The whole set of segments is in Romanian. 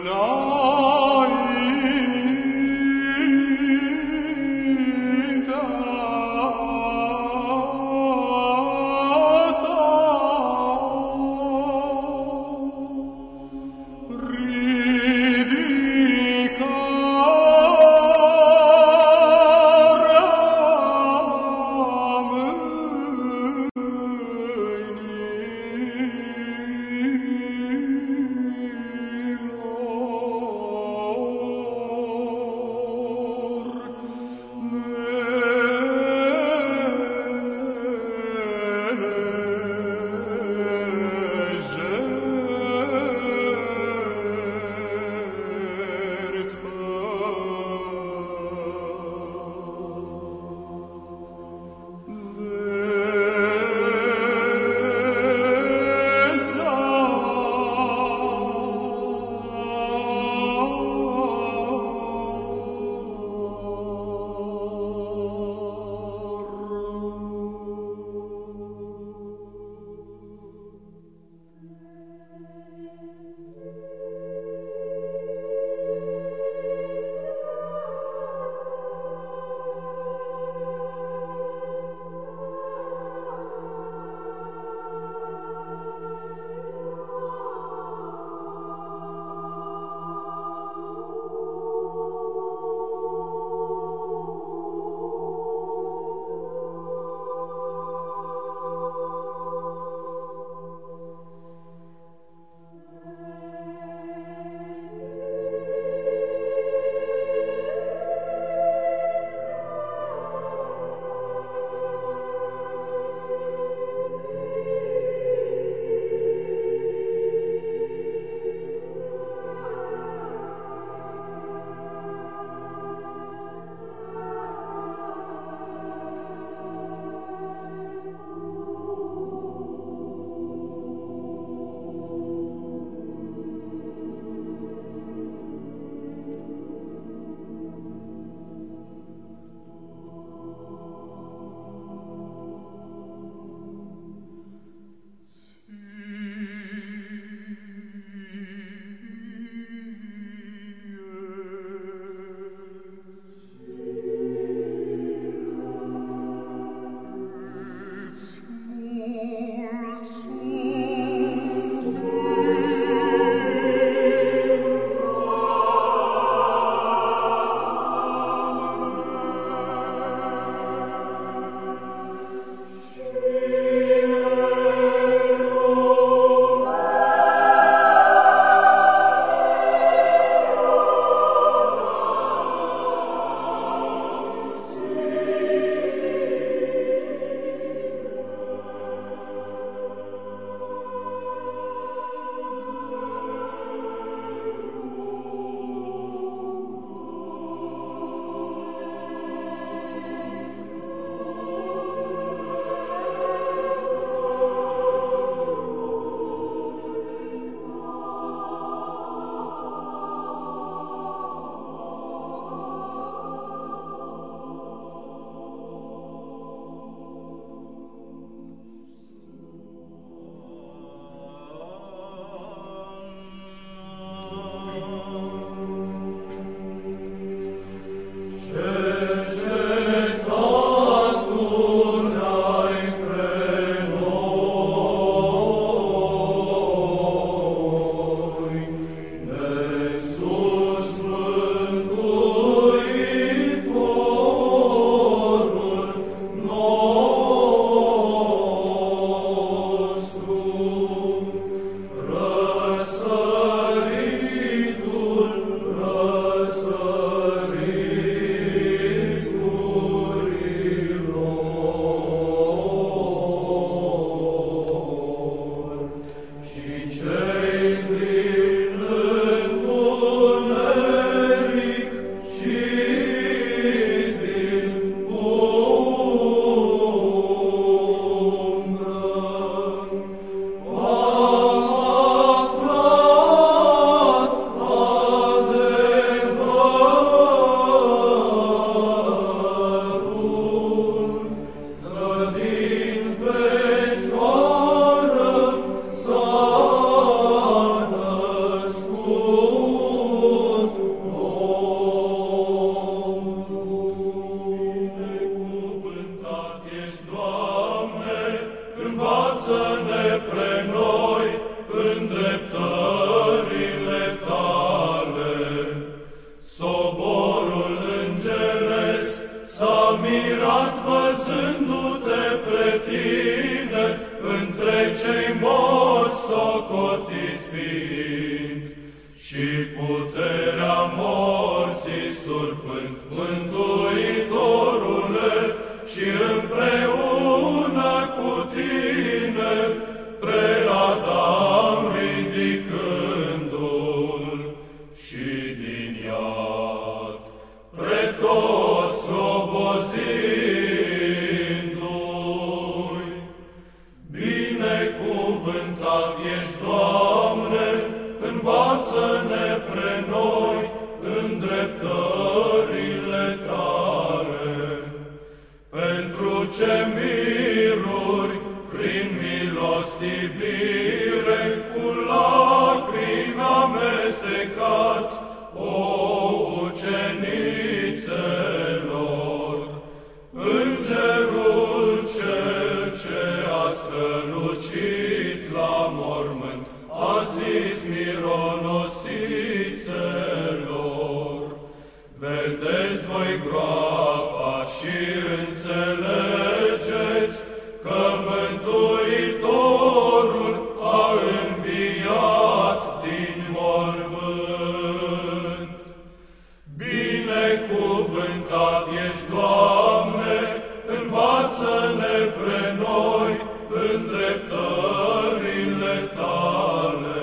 Lord. socotit fiind, și puterea morții surpând, Mântuitorule, și împreună cu tine, pre Adam ridicându-l, și din iad, pre toți obozindu-i. Binecuvântat ești, Doamne, învață-ne pre noi îndreptările Tale, pentru ce miruri prin milostivire cu lacrimi amestecați, o ucenițelor, Îngerul cel ce a strălucit la mormânt a zis mironosițelor: vedeți voi groapa și înțelegeți că Mântuitorul a înviat din mormânt. Binecuvântat ești, Doamne, învață-ne pre noi îndreptările Tale.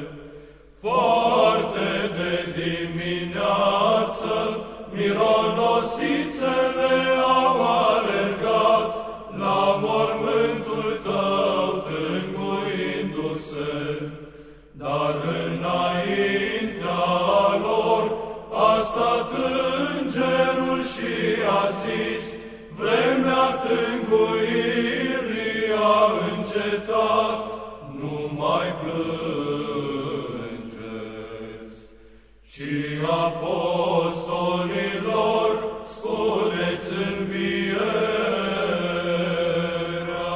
Foarte de dimineață mironosițele au alergat la mormântul Tău tânguindu-se, dar înaintea lor a stat Îngerul și a zis: vremea tânguirii a încetat, nu mai plângeți, ci apostolilor spuneți învierea.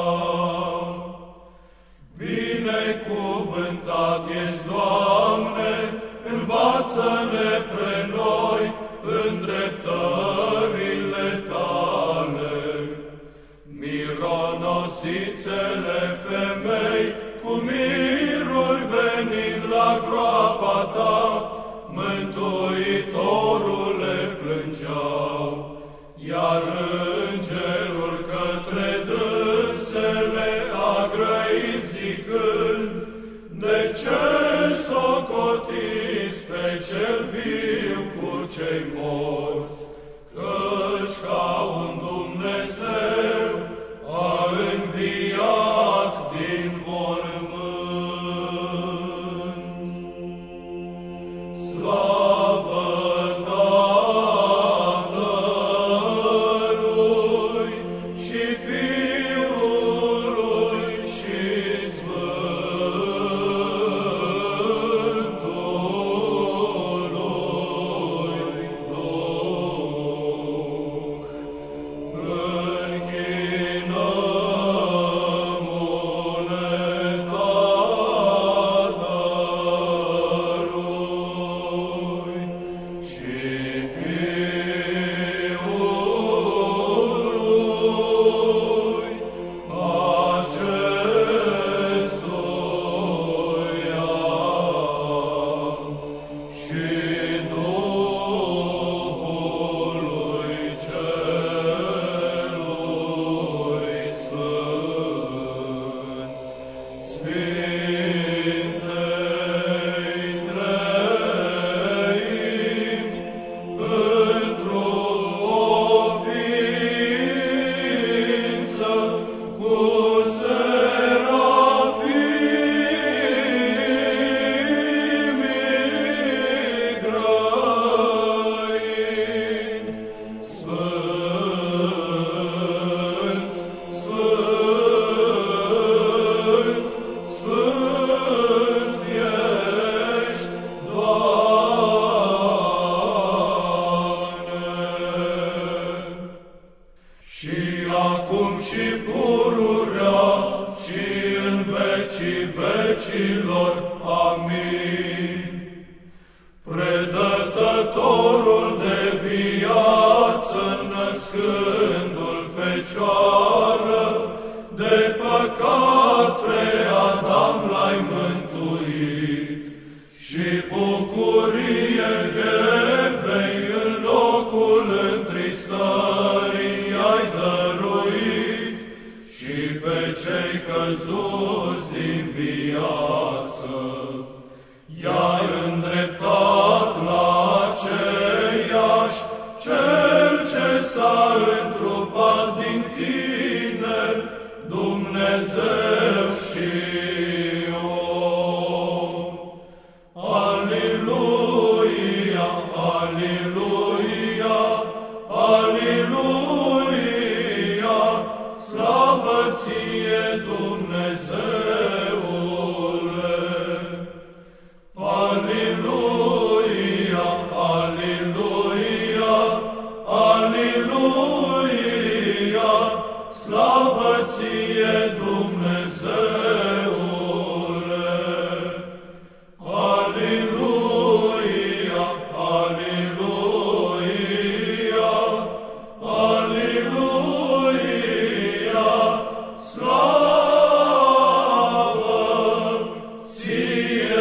Binecuvântat ești, Doamne, învață-ne pre noi îndreptările Tale. Mironosițele femei cu miruri venind la groapa Ta, Mântuitorule, plângeau, iar Îngerul către dânsele a grăit zicând: de ce socotiți pe cel viu cu cei morți, căci ca un Dumnezeu a înviat din mormânt. Slavă Tatălui și Fiului și Sfântului Duh. Închinăm-ne Tatălui și Fiului acestuia și Duhului Celui Sfânt, Sfintei Treimi, într-o ființă cu serafimii grăind, Sfânt, Sfânt, Sfânt ești, Doamne. Și acum și pururea și în vecii vecilor. Amin. Predătătorul de viață, născându-l Fecioară, de păcat pe Adam l-ai mântuit, și bucurie Evei în locul întristării ai dăruit, și pe cei căzuți din viață i-ai îndreptat la aceeași, Cel ce s-a întrupat din tine, Dumnezeu și om. Aliluia, aliluia, aliluia, slavă ție, Dumnezeule! Aliluia, aliluia, aliluia, slavă ție, Dumnezeule! Aliluia, aliluia, aliluia, slavă ție,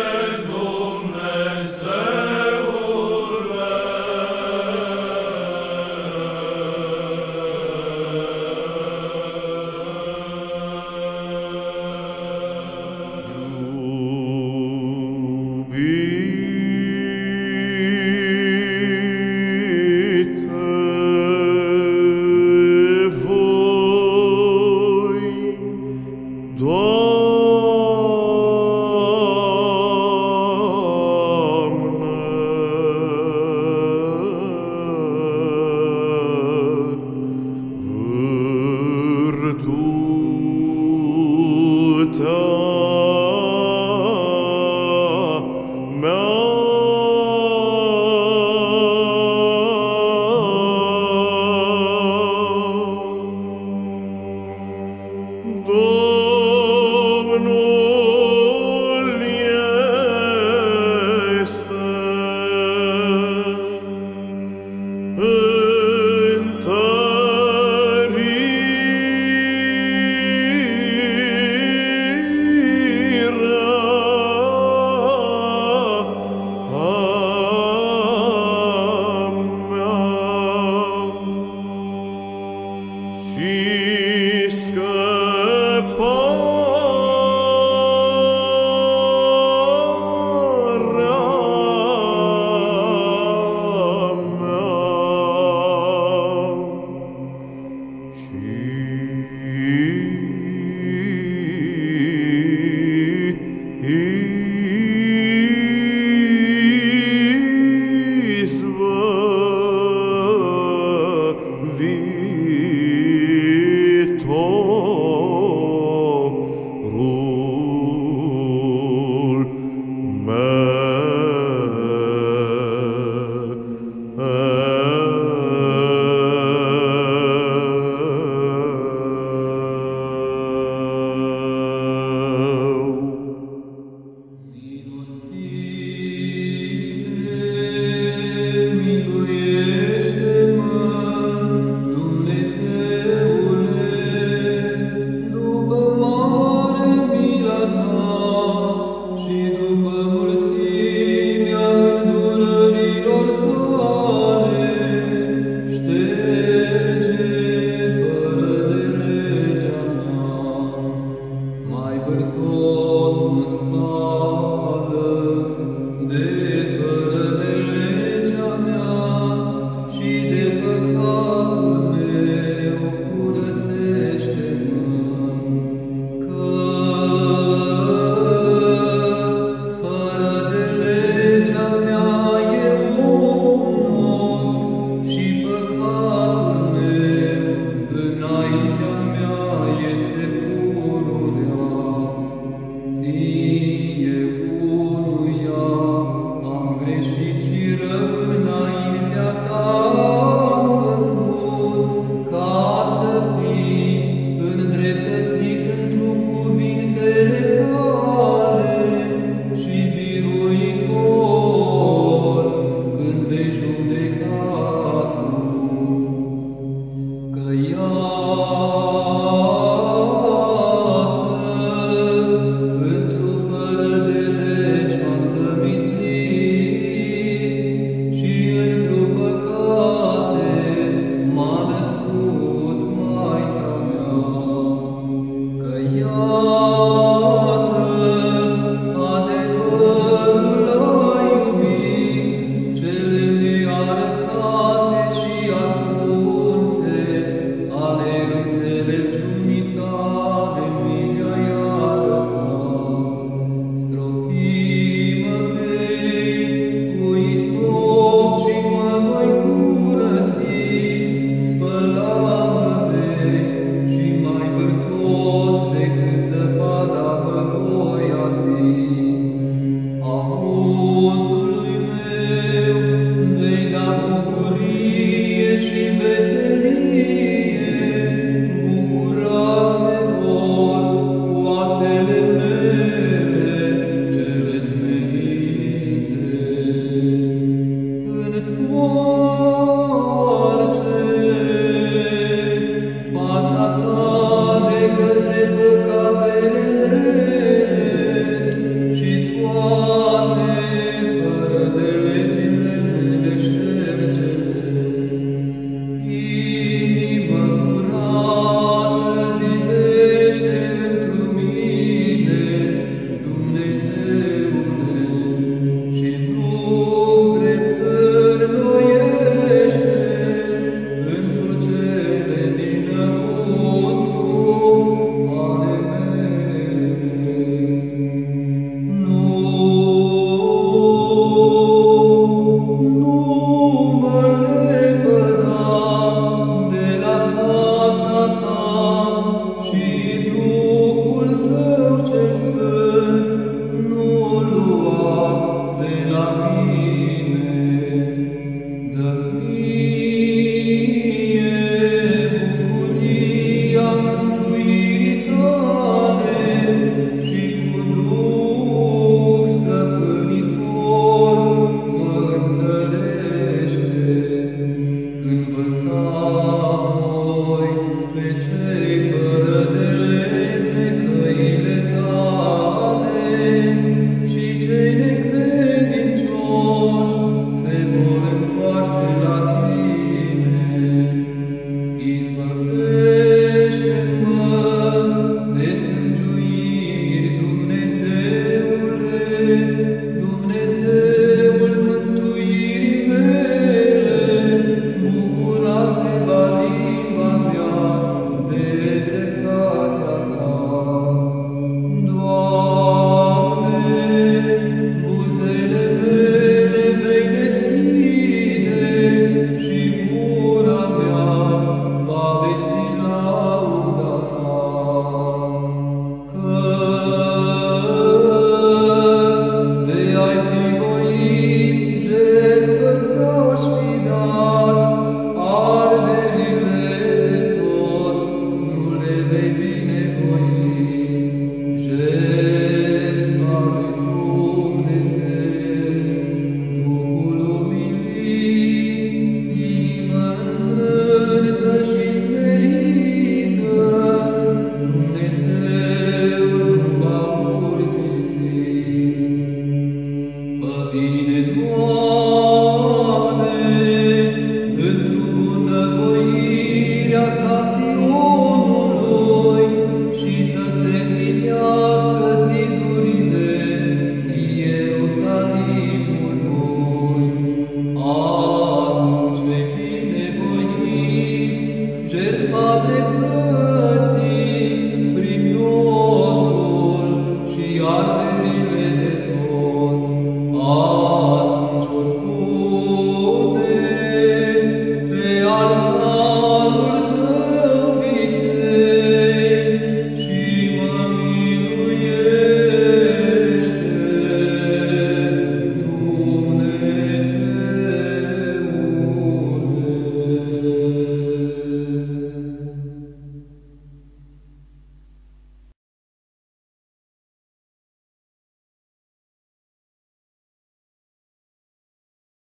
He